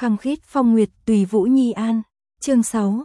Khăng khít phong nguyệt tùy Vũ Nhi An. Chương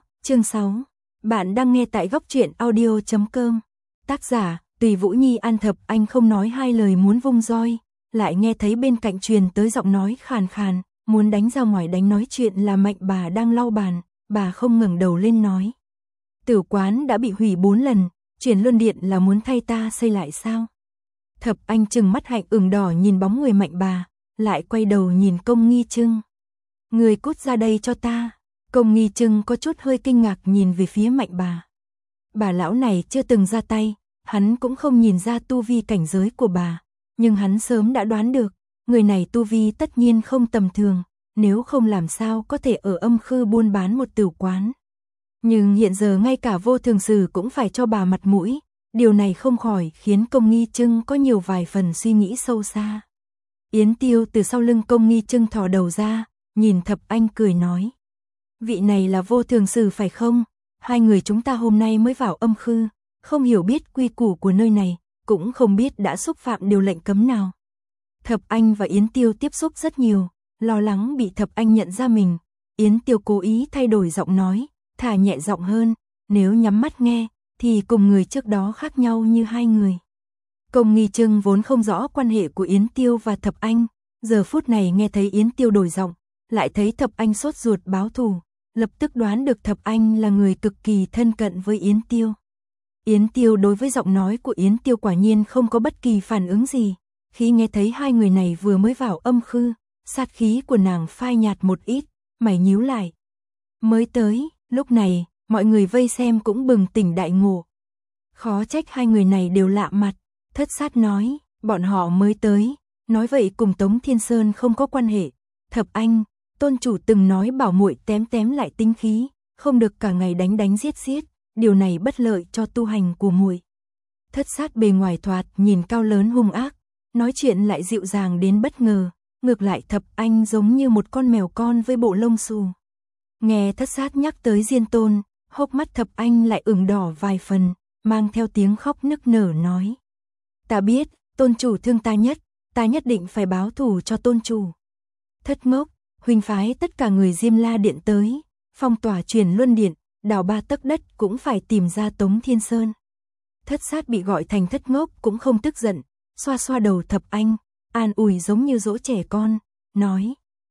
6. Bạn đang nghe tại góc truyện audio.com. Tác giả, tùy Vũ Nhi An. Thập Anh không nói hai lời muốn vung roi, lại nghe thấy bên cạnh truyền tới giọng nói khàn khàn, muốn đánh ra ngoài đánh. Nói chuyện là Mạnh bà đang lau bàn, bà không ngẩng đầu lên nói. Tử quán đã bị hủy 4 lần, Chuyển Luân Điện là muốn thay ta xây lại sao? Thập Anh trừng mắt hạnh ửng đỏ nhìn bóng người Mạnh bà, lại quay đầu nhìn Công Nghi Trưng. Người cút ra đây cho ta. Công Nghi Trưng có chút hơi kinh ngạc nhìn về phía Mạnh bà. Bà lão này chưa từng ra tay, hắn cũng không nhìn ra tu vi cảnh giới của bà, nhưng hắn sớm đã đoán được, người này tu vi tất nhiên không tầm thường, nếu không làm sao có thể ở âm khư buôn bán một tử quán. Nhưng hiện giờ ngay cả Vô Thường Sử cũng phải cho bà mặt mũi, điều này không khỏi khiến Công Nghi Trưng có nhiều vài phần suy nghĩ sâu xa. Yến Tiêu từ sau lưng Công Nghi Trưng thò đầu ra, nhìn Thập Anh cười nói. Vị này là Vô Thường Sử phải không? Hai người chúng ta hôm nay mới vào âm khư, không hiểu biết quy củ của nơi này, cũng không biết đã xúc phạm điều lệnh cấm nào. Thập Anh và Yến Tiêu tiếp xúc rất nhiều, lo lắng bị Thập Anh nhận ra mình. Yến Tiêu cố ý thay đổi giọng nói, thả nhẹ giọng hơn, nếu nhắm mắt nghe, thì cùng người trước đó khác nhau như hai người. Công Nghi Trưng vốn không rõ quan hệ của Yến Tiêu và Thập Anh, giờ phút này nghe thấy Yến Tiêu đổi giọng, lại thấy Thập Anh sốt ruột báo thù, lập tức đoán được Thập Anh là người cực kỳ thân cận với Yến Tiêu. Yến Tiêu đối với giọng nói của Yến Tiêu quả nhiên không có bất kỳ phản ứng gì, khi nghe thấy hai người này vừa mới vào âm khư, sát khí của nàng phai nhạt một ít, mày nhíu lại. Mới tới, lúc này, mọi người vây xem cũng bừng tỉnh đại ngộ. Khó trách hai người này đều lạ mặt, Thất Sát nói, bọn họ mới tới, nói vậy cùng Tống Thiên Sơn không có quan hệ. Thập Anh, tôn chủ từng nói bảo muội tém lại tính khí, không được cả ngày đánh giết, điều này bất lợi cho tu hành của muội. Thất Sát bề ngoài thoạt nhìn cao lớn hung ác, nói chuyện lại dịu dàng đến bất ngờ, ngược lại Thập Anh giống như một con mèo con với bộ lông xù. Nghe Thất Sát nhắc tới Diên Tôn, hốc mắt Thập Anh lại ửng đỏ vài phần, mang theo tiếng khóc nức nở nói. Ta biết, tôn chủ thương ta nhất, ta nhất định phải báo thù cho tôn chủ. Thất Ngốc, huynh phái tất cả người Diêm La Điện tới, phong tỏa Chuyển Luân Điện, đào 3 tấc đất cũng phải tìm ra Tống Thiên Sơn. Thất Sát bị gọi thành Thất Ngốc cũng không tức giận, xoa xoa đầu Thập Anh, an ủi giống như dỗ trẻ con, nói.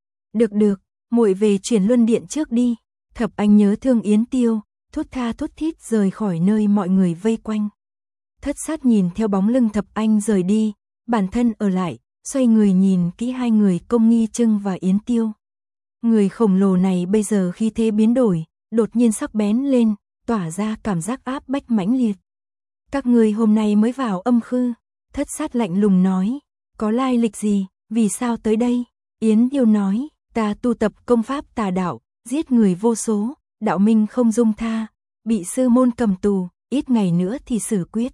Được, muội về Chuyển Luân Điện trước đi. Thập Anh nhớ thương Yến Tiêu, thút tha thút thít rời khỏi nơi mọi người vây quanh. Thất Sát nhìn theo bóng lưng Thập Anh rời đi, bản thân ở lại, xoay người nhìn kỹ hai người Công Nghi Trưng và Yến Tiêu. Người khổng lồ này bây giờ khi thế biến đổi, đột nhiên sắc bén lên, tỏa ra cảm giác áp bách mãnh liệt. Các người hôm nay mới vào âm khư, Thất Sát lạnh lùng nói, có lai lịch gì, vì sao tới đây? Yến Tiêu nói, ta tu tập công pháp tà đạo, giết người vô số, đạo minh không dung tha, bị sư môn cầm tù, ít ngày nữa thì xử quyết.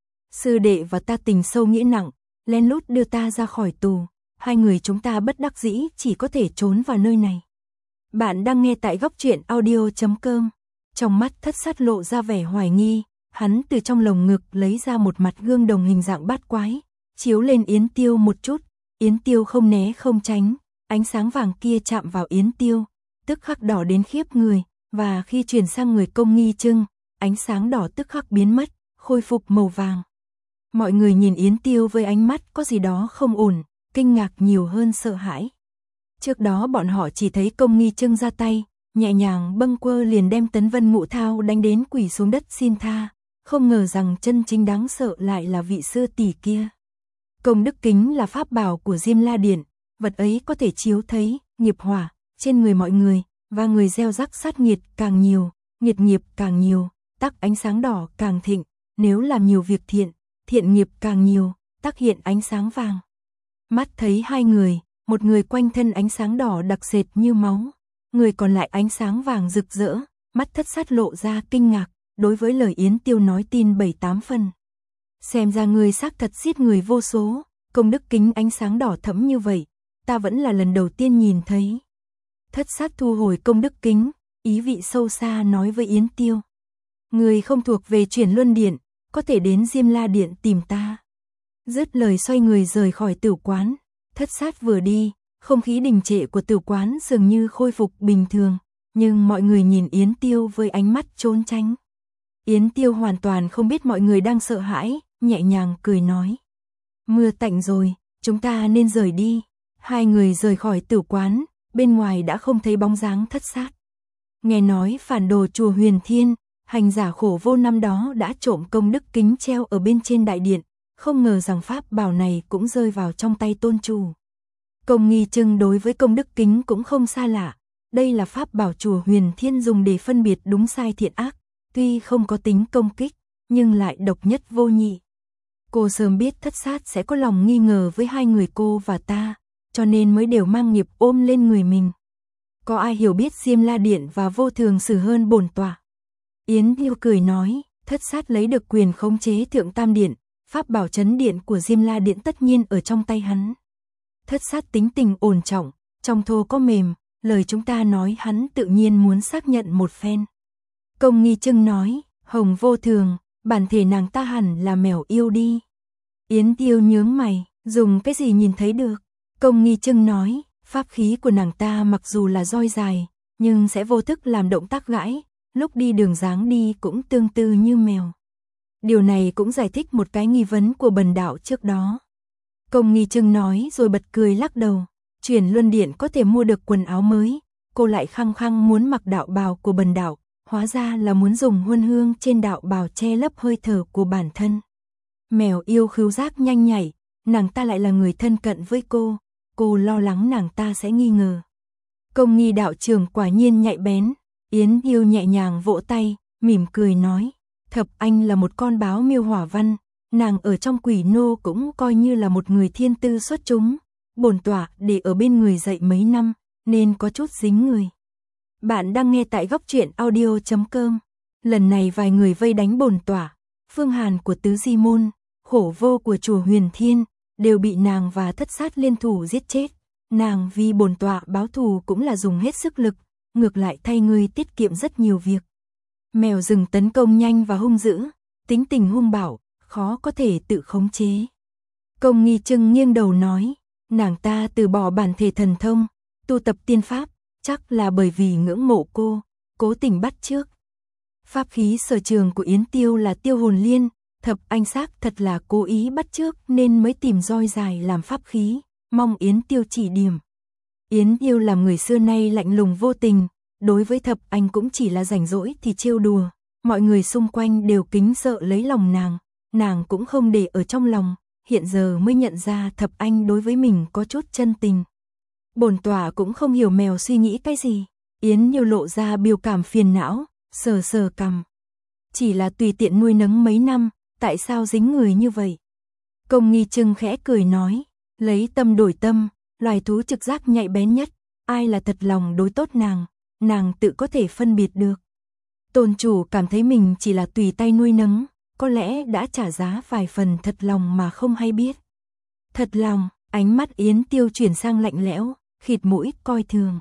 Sư đệ và ta tình sâu nghĩa nặng, lén lút đưa ta ra khỏi tù, hai người chúng ta bất đắc dĩ chỉ có thể trốn vào nơi này. Bạn đang nghe tại góc truyện audio.com. Trong mắt Thất Sát lộ ra vẻ hoài nghi, hắn từ trong lồng ngực lấy ra một mặt gương đồng hình dạng bát quái, chiếu lên Yến Tiêu một chút, Yến Tiêu không né không tránh, ánh sáng vàng kia chạm vào Yến Tiêu, tức khắc đỏ đến khiếp người, và khi chuyển sang người Công Nghi Trưng, ánh sáng đỏ tức khắc biến mất, khôi phục màu vàng. Mọi người nhìn Yến Tiêu với ánh mắt có gì đó không ổn, kinh ngạc nhiều hơn sợ hãi. Trước đó bọn họ chỉ thấy Công Nghi Trưng ra tay, nhẹ nhàng bâng quơ liền đem Tấn Vân Ngũ Thao đánh đến quỳ xuống đất xin tha, không ngờ rằng chân chính đáng sợ lại là vị sư tỷ kia. Công đức kính là pháp bảo của Diêm La Điện, vật ấy có thể chiếu thấy nghiệp hỏa trên người mọi người, và người gieo rắc sát nghiệt càng nhiều, nghiệt nghiệp càng nhiều, tác ánh sáng đỏ càng thịnh, nếu làm nhiều việc thiện, thiện nghiệp càng nhiều, tác hiện ánh sáng vàng. Mắt thấy hai người, một người quanh thân ánh sáng đỏ đặc sệt như máu, người còn lại ánh sáng vàng rực rỡ, mắt Thất Sát lộ ra kinh ngạc, đối với lời Yến Tiêu nói tin 7-8 phần. Xem ra người xác thật giết người vô số, công đức kính ánh sáng đỏ thẫm như vậy, ta vẫn là lần đầu tiên nhìn thấy. Thất Sát thu hồi công đức kính, ý vị sâu xa nói với Yến Tiêu. Người không thuộc về Chuyển Luân Điện, có thể đến Diêm La Điện tìm ta. Dứt lời xoay người rời khỏi tử quán, Thất Sát vừa đi, không khí đình trệ của tử quán dường như khôi phục bình thường, nhưng mọi người nhìn Yến Tiêu với ánh mắt trốn tránh. Yến Tiêu hoàn toàn không biết mọi người đang sợ hãi, nhẹ nhàng cười nói. Mưa tạnh rồi, chúng ta nên rời đi. Hai người rời khỏi tử quán, bên ngoài đã không thấy bóng dáng Thất Sát. Nghe nói phản đồ chùa Huyền Thiên, hành giả khổ vô năm đó đã trộm công đức kính treo ở bên trên đại điện, không ngờ rằng pháp bảo này cũng rơi vào trong tay tôn chủ. Công Nghi Trưng đối với công đức kính cũng không xa lạ, đây là pháp bảo chùa Huyền Thiên dùng để phân biệt đúng sai thiện ác, tuy không có tính công kích, nhưng lại độc nhất vô nhị. Cô sớm biết Thất Sát sẽ có lòng nghi ngờ với hai người cô và ta, cho nên mới đều mang nghiệp ôm lên người mình. Có ai hiểu biết Diêm La Điện và Vô Thường Sử hơn bổn tọa? Yến Tiêu cười nói, Thất Sát lấy được quyền khống chế Thượng Tam Điện, pháp bảo trấn điện của Diêm La Điện tất nhiên ở trong tay hắn. Thất Sát tính tình ổn trọng, trong thô có mềm, lời chúng ta nói hắn tự nhiên muốn xác nhận một phen. Công Nghi Trưng nói, Hồng Vô Thường, bản thể nàng ta hẳn là mèo yêu đi. Yến Tiêu nhướng mày, dùng cái gì nhìn thấy được? Công Nghi Trưng nói, pháp khí của nàng ta mặc dù là roi dài, nhưng sẽ vô thức làm động tác gãi, lúc đi đường dáng đi cũng tương tự như mèo. Điều này cũng giải thích một cái nghi vấn của Bần đạo trước đó. Công Nghi Trưng nói rồi bật cười lắc đầu, Chuyển Luân Điện có thể mua được quần áo mới, cô lại khăng khăng muốn mặc đạo bào của Bần đạo, hóa ra là muốn dùng huân hương trên đạo bào che lấp hơi thở của bản thân. Mèo yêu khứu giác nhanh nhảy, nàng ta lại là người thân cận với cô lo lắng nàng ta sẽ nghi ngờ. Công Nghi đạo trưởng quả nhiên nhạy bén, Yến Tiêu nhẹ nhàng vỗ tay, mỉm cười nói, Thập Anh là một con báo miêu hỏa văn, nàng ở trong Quỷ Nô cũng coi như là một người thiên tư xuất chúng, bổn tọa để ở bên người dạy mấy năm, nên có chút dính người. Bạn đang nghe tại Góc Truyện Audio.com. Lần này vài người vây đánh bổn tọa, Phương Hàn của Tứ Di Môn, Khổ Vô của chùa Huyền Thiên, đều bị nàng và Thất Sát liên thủ giết chết. Nàng vì bổn tọa báo thù cũng là dùng hết sức lực, ngược lại thay ngươi tiết kiệm rất nhiều việc. Mèo rừng tấn công nhanh và hung dữ, tính tình hung bạo, khó có thể tự khống chế. Công Nghi Trưng nghiêng đầu nói, nàng ta từ bỏ bản thể thần thông, tu tập tiên pháp, chắc là bởi vì ngưỡng mộ cô, cố tình bắt chước. Pháp khí sở trường của Yến Tiêu là Tiêu Hồn Liên, Thập Anh xác thật là cố ý bắt chước nên mới tìm roi dài làm pháp khí, mong Yến Tiêu chỉ điểm. Yến Tiêu làm người xưa nay lạnh lùng vô tình, đối với Thập Anh cũng chỉ là rảnh rỗi thì trêu đùa, mọi người xung quanh đều kính sợ lấy lòng nàng cũng không để ở trong lòng, hiện giờ mới nhận ra Thập Anh đối với mình có chút chân tình. Bổn tọa cũng không hiểu mèo suy nghĩ cái gì, Yến Tiêu lộ ra biểu cảm phiền não, sờ cằm. Chỉ là tùy tiện nuôi nấng mấy năm, tại sao dính người như vậy? Công Nghi Trưng khẽ cười nói, lấy tâm đổi tâm, loài thú trực giác nhạy bén nhất, ai là thật lòng đối tốt nàng tự có thể phân biệt được. Tôn chủ cảm thấy mình chỉ là tùy tay nuôi nấng, có lẽ đã trả giá vài phần thật lòng mà không hay biết. Thật lòng, ánh mắt Yến Tiêu chuyển sang lạnh lẽo, khịt mũi coi thường.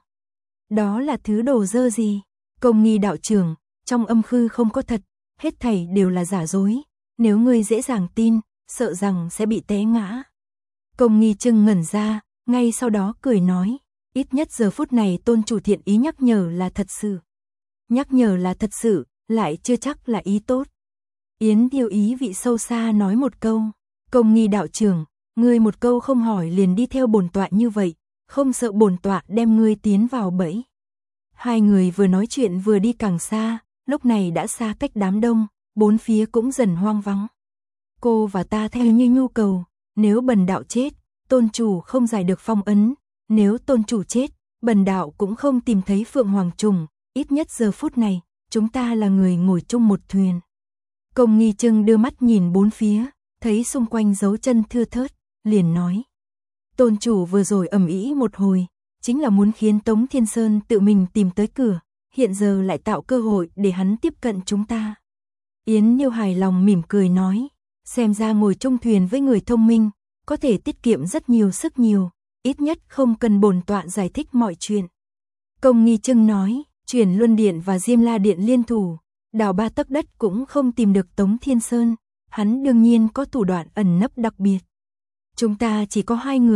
Đó là thứ đồ dơ gì? Công Nghi đạo trưởng, trong âm khư không có thật, hết thảy đều là giả dối, nếu ngươi dễ dàng tin, sợ rằng sẽ bị té ngã. Công Nghi Trưng ngẩn ra, ngay sau đó cười nói, ít nhất giờ phút này tôn chủ thiện ý nhắc nhở là thật sự. Nhắc nhở là thật sự, lại chưa chắc là ý tốt. Yến Tiêu ý vị sâu xa nói một câu, Công Nghi đạo trưởng, ngươi một câu không hỏi liền đi theo bổn tọa như vậy, không sợ bổn tọa đem ngươi tiến vào bẫy. Hai người vừa nói chuyện vừa đi càng xa, lúc này đã xa cách đám đông, bốn phía cũng dần hoang vắng. Cô và ta theo như nhu cầu, nếu bần đạo chết, tôn chủ không giải được phong ấn, nếu tôn chủ chết, bần đạo cũng không tìm thấy Phượng Hoàng Trùng, ít nhất giờ phút này, chúng ta là người ngồi chung một thuyền. Công Nghi Trưng đưa mắt nhìn bốn phía, thấy xung quanh dấu chân thưa thớt, liền nói. Tôn chủ vừa rồi ầm ĩ một hồi, chính là muốn khiến Tống Thiên Sơn tự mình tìm tới cửa, hiện giờ lại tạo cơ hội để hắn tiếp cận chúng ta. Yến Nhiêu hài lòng mỉm cười nói, xem ra ngồi chung thuyền với người thông minh, có thể tiết kiệm rất nhiều sức nhiều, ít nhất không cần bổn tọa giải thích mọi chuyện. Công Nghi Trưng nói, Chuyển Luân Điện và Diêm La Điện liên thủ, đào 3 tấc đất cũng không tìm được Tống Thiên Sơn, hắn đương nhiên có thủ đoạn ẩn nấp đặc biệt. Chúng ta chỉ có 2 người,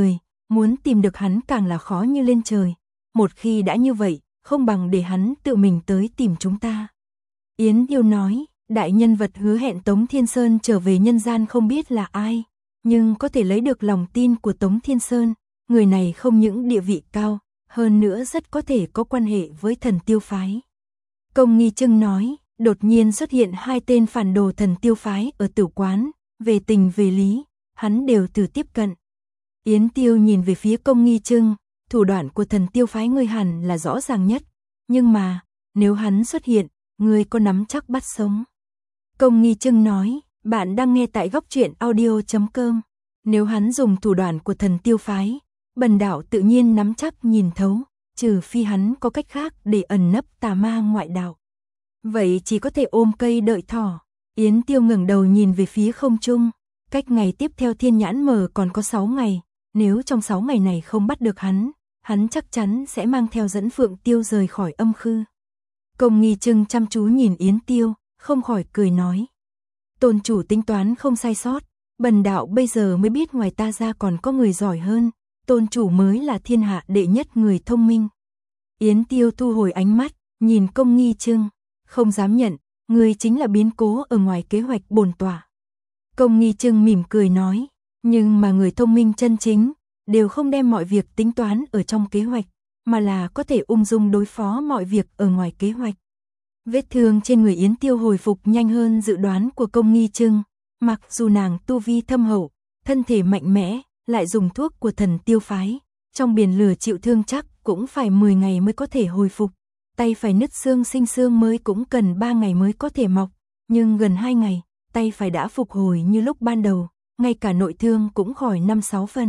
muốn tìm được hắn càng là khó như lên trời. Một khi đã như vậy, không bằng để hắn tự mình tới tìm chúng ta. Yến Tiêu nói, đại nhân vật hứa hẹn Tống Thiên Sơn trở về nhân gian không biết là ai, nhưng có thể lấy được lòng tin của Tống Thiên Sơn, người này không những địa vị cao, hơn nữa rất có thể có quan hệ với Thần Tiêu phái. Công Nghi Trưng nói, đột nhiên xuất hiện 2 tên phản đồ Thần Tiêu phái ở tử quán, về tình về lý, hắn đều thử tiếp cận. Yến Tiêu nhìn về phía Công Nghi Trưng, thủ đoạn của Thần Tiêu phái ngươi hẳn là rõ ràng nhất, nhưng mà, nếu hắn xuất hiện, ngươi có nắm chắc bắt sống? Công Nghi Trưng nói, bạn đang nghe tại góc truyện audio.com, nếu hắn dùng thủ đoạn của Thần Tiêu phái, bần đạo tự nhiên nắm chắc nhìn thấu, trừ phi hắn có cách khác để ẩn nấp tà ma ngoại đạo. Vậy chỉ có thể ôm cây đợi thỏ. Yến Tiêu ngẩng đầu nhìn về phía không trung, cách ngày tiếp theo thiên nhãn mở còn có 6 ngày, nếu trong 6 ngày này không bắt được hắn chắc chắn sẽ mang theo dẫn Phượng Tiêu rời khỏi âm khư. Công Nghi Trưng chăm chú nhìn Yến Tiêu, không khỏi cười nói. Tôn chủ tính toán không sai sót, bần đạo bây giờ mới biết ngoài ta ra còn có người giỏi hơn, tôn chủ mới là thiên hạ đệ nhất người thông minh. Yến Tiêu thu hồi ánh mắt, nhìn Công Nghi Trưng, không dám nhận, người chính là biến cố ở ngoài kế hoạch bổn tọa. Công Nghi Trưng mỉm cười nói, nhưng mà người thông minh chân chính, đều không đem mọi việc tính toán ở trong kế hoạch, mà là có thể ung dung đối phó mọi việc ở ngoài kế hoạch. Vết thương trên người Yến Tiêu hồi phục nhanh hơn dự đoán của Công Nghi Trưng, mặc dù nàng tu vi thâm hậu, thân thể mạnh mẽ, lại dùng thuốc của Thần Tiêu phái, trong biển lửa chịu thương chắc cũng phải 10 ngày mới có thể hồi phục, tay phải nứt xương sinh xương mới cũng cần 3 ngày mới có thể mọc, nhưng gần 2 ngày, tay phải đã phục hồi như lúc ban đầu, ngay cả nội thương cũng khỏi 5-6 phần.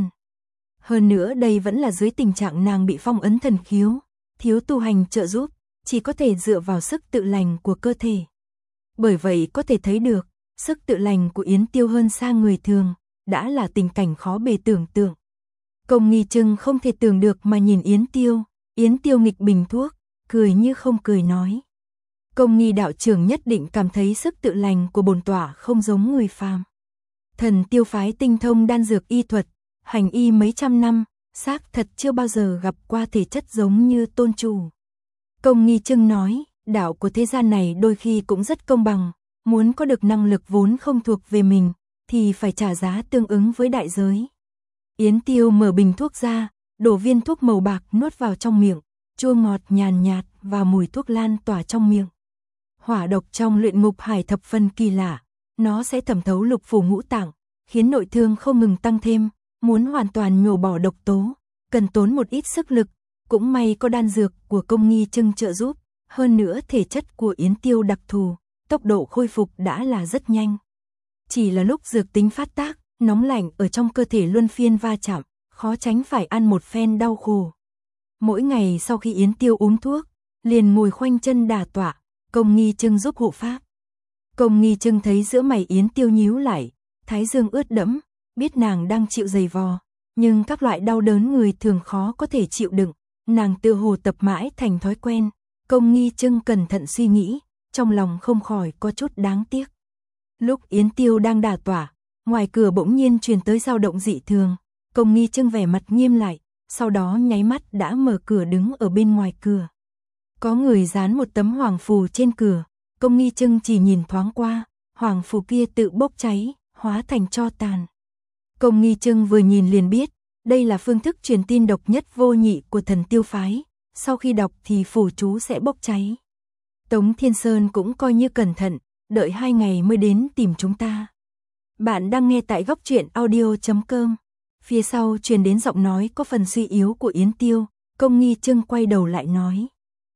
Hơn nữa đây vẫn là dưới tình trạng nàng bị phong ấn thần khiếu, thiếu tu hành trợ giúp, chỉ có thể dựa vào sức tự lành của cơ thể. Bởi vậy có thể thấy được, sức tự lành của Yến Tiêu hơn xa người thường, đã là tình cảnh khó bề tưởng tượng. Công Nghi Trưng không thể tưởng được mà nhìn Yến Tiêu nghịch bình thuốc, cười như không cười nói. Công Nghi đạo trưởng nhất định cảm thấy sức tự lành của bổn tọa không giống người phàm. Thần Tiêu phái tinh thông đan dược y thuật, hành y mấy trăm năm, xác thật chưa bao giờ gặp qua thể chất giống như tôn chủ. Công Nghi Trưng nói, đạo của thế gian này đôi khi cũng rất công bằng, muốn có được năng lực vốn không thuộc về mình, thì phải trả giá tương ứng với đại giới. Yến Tiêu mở bình thuốc ra, đổ viên thuốc màu bạc nuốt vào trong miệng, chua ngọt nhàn nhạt và mùi thuốc lan tỏa trong miệng. Hỏa độc trong luyện ngục hải thập phân kỳ lạ, nó sẽ thẩm thấu lục phủ ngũ tạng, khiến nội thương không ngừng tăng thêm, muốn hoàn toàn nhổ bỏ độc tố, cần tốn một ít sức lực, cũng may có đan dược của Công Nghi Trưng trợ giúp, hơn nữa thể chất của Yến Tiêu đặc thù, tốc độ khôi phục đã là rất nhanh. Chỉ là lúc dược tính phát tác, nóng lạnh ở trong cơ thể luân phiên va chạm, khó tránh phải ăn một phen đau khổ. Mỗi ngày sau khi Yến Tiêu uống thuốc, liền ngồi khoanh chân đả tọa, Công Nghi Trưng giúp hộ pháp. Công Nghi Trưng thấy giữa mày Yến Tiêu nhíu lại, thái dương ướt đẫm, biết nàng đang chịu giày vò, nhưng các loại đau đớn người thường khó có thể chịu đựng, nàng tự hồ tập mãi thành thói quen. Công Nghi Trưng cẩn thận suy nghĩ, trong lòng không khỏi có chút đáng tiếc. Lúc Yến Tiêu đang đả tọa, ngoài cửa bỗng nhiên truyền tới dao động dị thường, Công Nghi Trưng vẻ mặt nghiêm lại, sau đó nháy mắt đã mở cửa đứng ở bên ngoài cửa. Có người dán một tấm hoàng phù trên cửa, Công Nghi Trưng chỉ nhìn thoáng qua, hoàng phù kia tự bốc cháy, hóa thành tro tàn. Công Nghi Trưng vừa nhìn liền biết, đây là phương thức truyền tin độc nhất vô nhị của Thần Tiêu phái, sau khi đọc thì phù chú sẽ bốc cháy. Tống Thiên Sơn cũng coi như cẩn thận, đợi 2 ngày mới đến tìm chúng ta. Bạn đang nghe tại góc truyện audio.com. Phía sau truyền đến giọng nói có phần suy yếu của Yến Tiêu, Công Nghi Trưng quay đầu lại nói.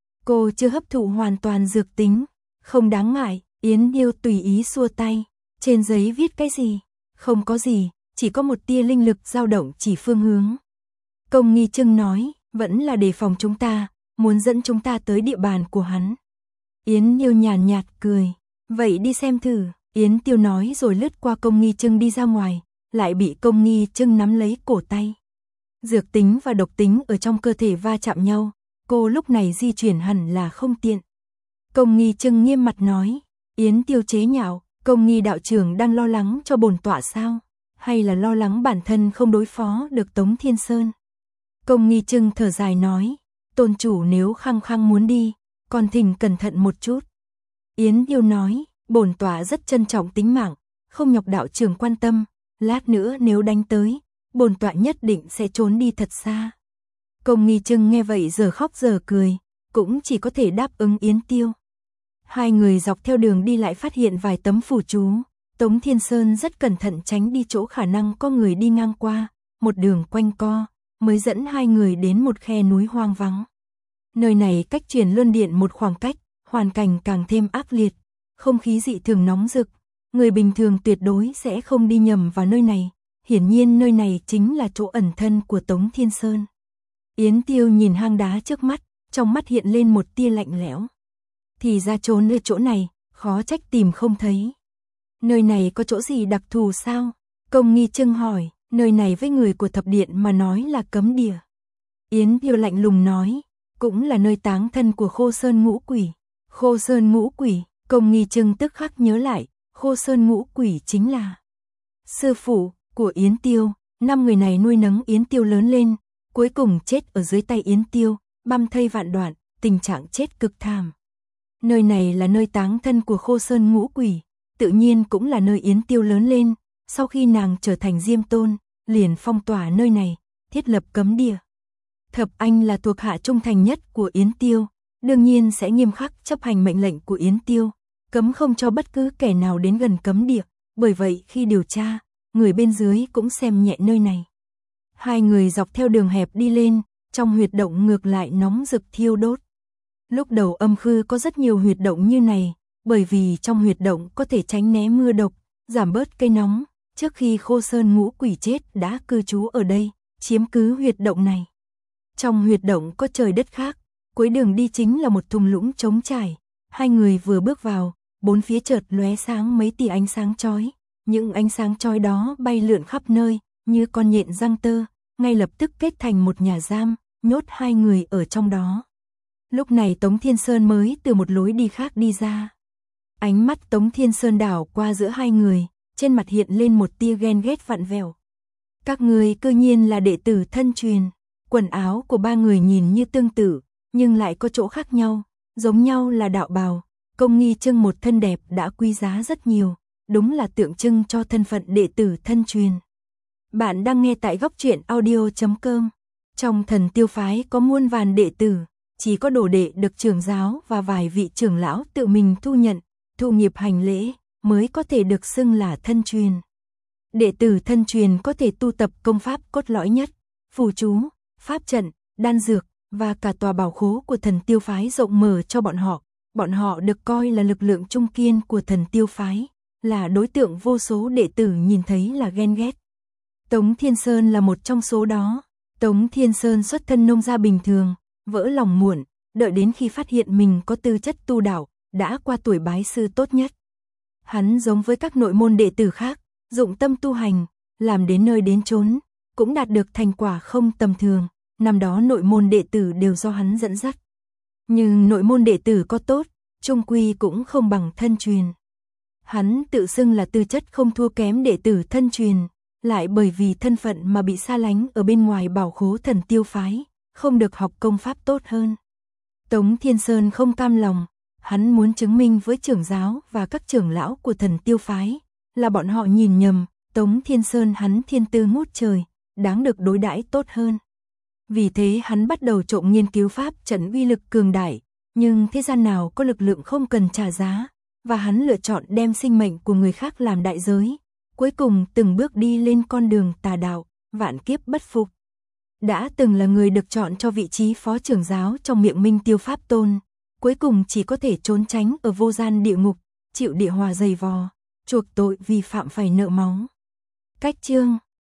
Cô chưa hấp thụ hoàn toàn dược tính, không đáng ngại. Yến Tiêu tùy ý xua tay, trên giấy viết cái gì? Không có gì, chỉ có một tia linh lực dao động chỉ phương hướng. Công Nghi Trưng nói, vẫn là đề phòng chúng ta, muốn dẫn chúng ta tới địa bàn của hắn. Yến Tiêu nhàn nhạt cười, vậy đi xem thử. Yến Tiêu nói rồi lướt qua Công Nghi Trưng đi ra ngoài, lại bị Công Nghi Trưng nắm lấy cổ tay. Dược tính và độc tính ở trong cơ thể va chạm nhau, cô lúc này di chuyển hẳn là không tiện. Công Nghi Trưng nghiêm mặt nói, Yến Tiêu chế nhạo, Công Nghi đạo trưởng đang lo lắng cho bổn tọa sao? hay là lo lắng bản thân không đối phó được Tống Thiên Sơn? Công Nghi Trưng thở dài nói, tôn chủ nếu khăng khăng muốn đi, còn thỉnh cẩn thận một chút. Yến Tiêu nói, bổn tọa rất trân trọng tính mạng, không nhọc đạo trưởng quan tâm, lát nữa nếu đánh tới, bổn tọa nhất định sẽ trốn đi thật xa. Công Nghi Trưng nghe vậy giờ khóc giờ cười, cũng chỉ có thể đáp ứng Yến Tiêu. Hai người dọc theo đường đi lại phát hiện vài tấm phù chú, Tống Thiên Sơn rất cẩn thận tránh đi chỗ khả năng có người đi ngang qua, một đường quanh co, mới dẫn hai người đến một khe núi hoang vắng. Nơi này cách Truyền Luân Điện một khoảng cách, hoàn cảnh càng thêm ác liệt, không khí dị thường nóng rực, người bình thường tuyệt đối sẽ không đi nhầm vào nơi này, hiển nhiên nơi này chính là chỗ ẩn thân của Tống Thiên Sơn. Yến Tiêu nhìn hang đá trước mắt, trong mắt hiện lên một tia lạnh lẽo. Thì ra trốn ở chỗ này, khó trách tìm không thấy. Nơi này có chỗ gì đặc thù sao? Công Nghi Trưng hỏi, nơi này với người của thập điện mà nói là cấm địa. Yến Tiêu lạnh lùng nói, cũng là nơi táng thân của Khô Sơn Ngũ Quỷ. Khô Sơn Ngũ Quỷ, Công Nghi Trưng tức khắc nhớ lại, Khô Sơn Ngũ Quỷ chính là sư phụ của Yến Tiêu. 5 người này nuôi nấng Yến Tiêu lớn lên, cuối cùng chết ở dưới tay Yến Tiêu, băm thây vạn đoạn, tình trạng chết cực thảm. Nơi này là nơi táng thân của Khô Sơn Ngũ Quỷ, tự nhiên cũng là nơi Yến Tiêu lớn lên, sau khi nàng trở thành Diêm Tôn, liền phong tỏa nơi này, thiết lập cấm địa. Thập Anh là thuộc hạ trung thành nhất của Yến Tiêu, đương nhiên sẽ nghiêm khắc chấp hành mệnh lệnh của Yến Tiêu, cấm không cho bất cứ kẻ nào đến gần cấm địa, bởi vậy khi điều tra, người bên dưới cũng xem nhẹ nơi này. Hai người dọc theo đường hẹp đi lên, trong huyệt động ngược lại nóng rực thiêu đốt. Lúc đầu Âm Khư có rất nhiều huyệt động như này, bởi vì trong huyệt động có thể tránh né mưa độc, giảm bớt cây nóng, trước khi Khô Sơn Ngũ Quỷ chết đã cư trú ở đây, chiếm cứ huyệt động này. Trong huyệt động có trời đất khác, cuối đường đi chính là một thung lũng trống trải, hai người vừa bước vào, bốn phía chợt lóe sáng mấy tia ánh sáng chói, những ánh sáng chói đó bay lượn khắp nơi, như con nhện giăng tơ, ngay lập tức kết thành một nhà giam, nhốt hai người ở trong đó. Lúc này Tống Thiên Sơn mới từ một lối đi khác đi ra. Ánh mắt Tống Thiên Sơn đảo qua giữa hai người, trên mặt hiện lên một tia ghen ghét vặn vẹo. Các người cư nhiên là đệ tử thân truyền. Quần áo của ba người nhìn như tương tự, nhưng lại có chỗ khác nhau, giống nhau là đạo bào. Công Nghi Trưng một thân đẹp đã quý giá rất nhiều, đúng là tượng trưng cho thân phận đệ tử thân truyền. Bạn đang nghe tại góc truyện audio.com. Trong Thần Tiêu phái có muôn vàn đệ tử, chỉ có đồ đệ được trưởng giáo và vài vị trưởng lão tự mình thu nhận, thụ nghiệp hành lễ, mới có thể được xưng là thân truyền. Đệ tử thân truyền có thể tu tập công pháp cốt lõi nhất, phù chú, pháp trận, đan dược, và cả tòa bảo khố của Thần Tiêu phái rộng mở cho bọn họ. Bọn họ được coi là lực lượng trung kiên của Thần Tiêu phái, là đối tượng vô số đệ tử nhìn thấy là ghen ghét. Tống Thiên Sơn là một trong số đó. Tống Thiên Sơn xuất thân nông gia bình thường, vỡ lòng muộn, đợi đến khi phát hiện mình có tư chất tu đạo, đã qua tuổi bái sư tốt nhất. Hắn giống với các nội môn đệ tử khác, dụng tâm tu hành, làm đến nơi đến chốn, cũng đạt được thành quả không tầm thường. Năm đó nội môn đệ tử đều do hắn dẫn dắt. Nhưng nội môn đệ tử có tốt, chung quy cũng không bằng thân truyền. Hắn tự xưng là tư chất không thua kém đệ tử thân truyền, lại bởi vì thân phận mà bị xa lánh ở bên ngoài bảo khố Thần Tiêu phái, không được học công pháp tốt hơn. Tống Thiên Sơn không cam lòng, hắn muốn chứng minh với trưởng giáo và các trưởng lão của Thần Tiêu phái, là bọn họ nhìn nhầm, Tống Thiên Sơn hắn thiên tư ngút trời, đáng được đối đãi tốt hơn. Vì thế hắn bắt đầu trộm nghiên cứu pháp trận uy lực cường đại, nhưng thế gian nào có lực lượng không cần trả giá, và hắn lựa chọn đem sinh mệnh của người khác làm đại giới, cuối cùng từng bước đi lên con đường tà đạo, vạn kiếp bất phục. Đã từng là người được chọn cho vị trí phó trưởng giáo trong Miệng Minh Tiêu Pháp Tôn, cuối cùng chỉ có thể trốn tránh ở vô gian địa ngục, chịu địa hỏa dày vò, chuộc tội vi phạm phải nợ máu. Cách chương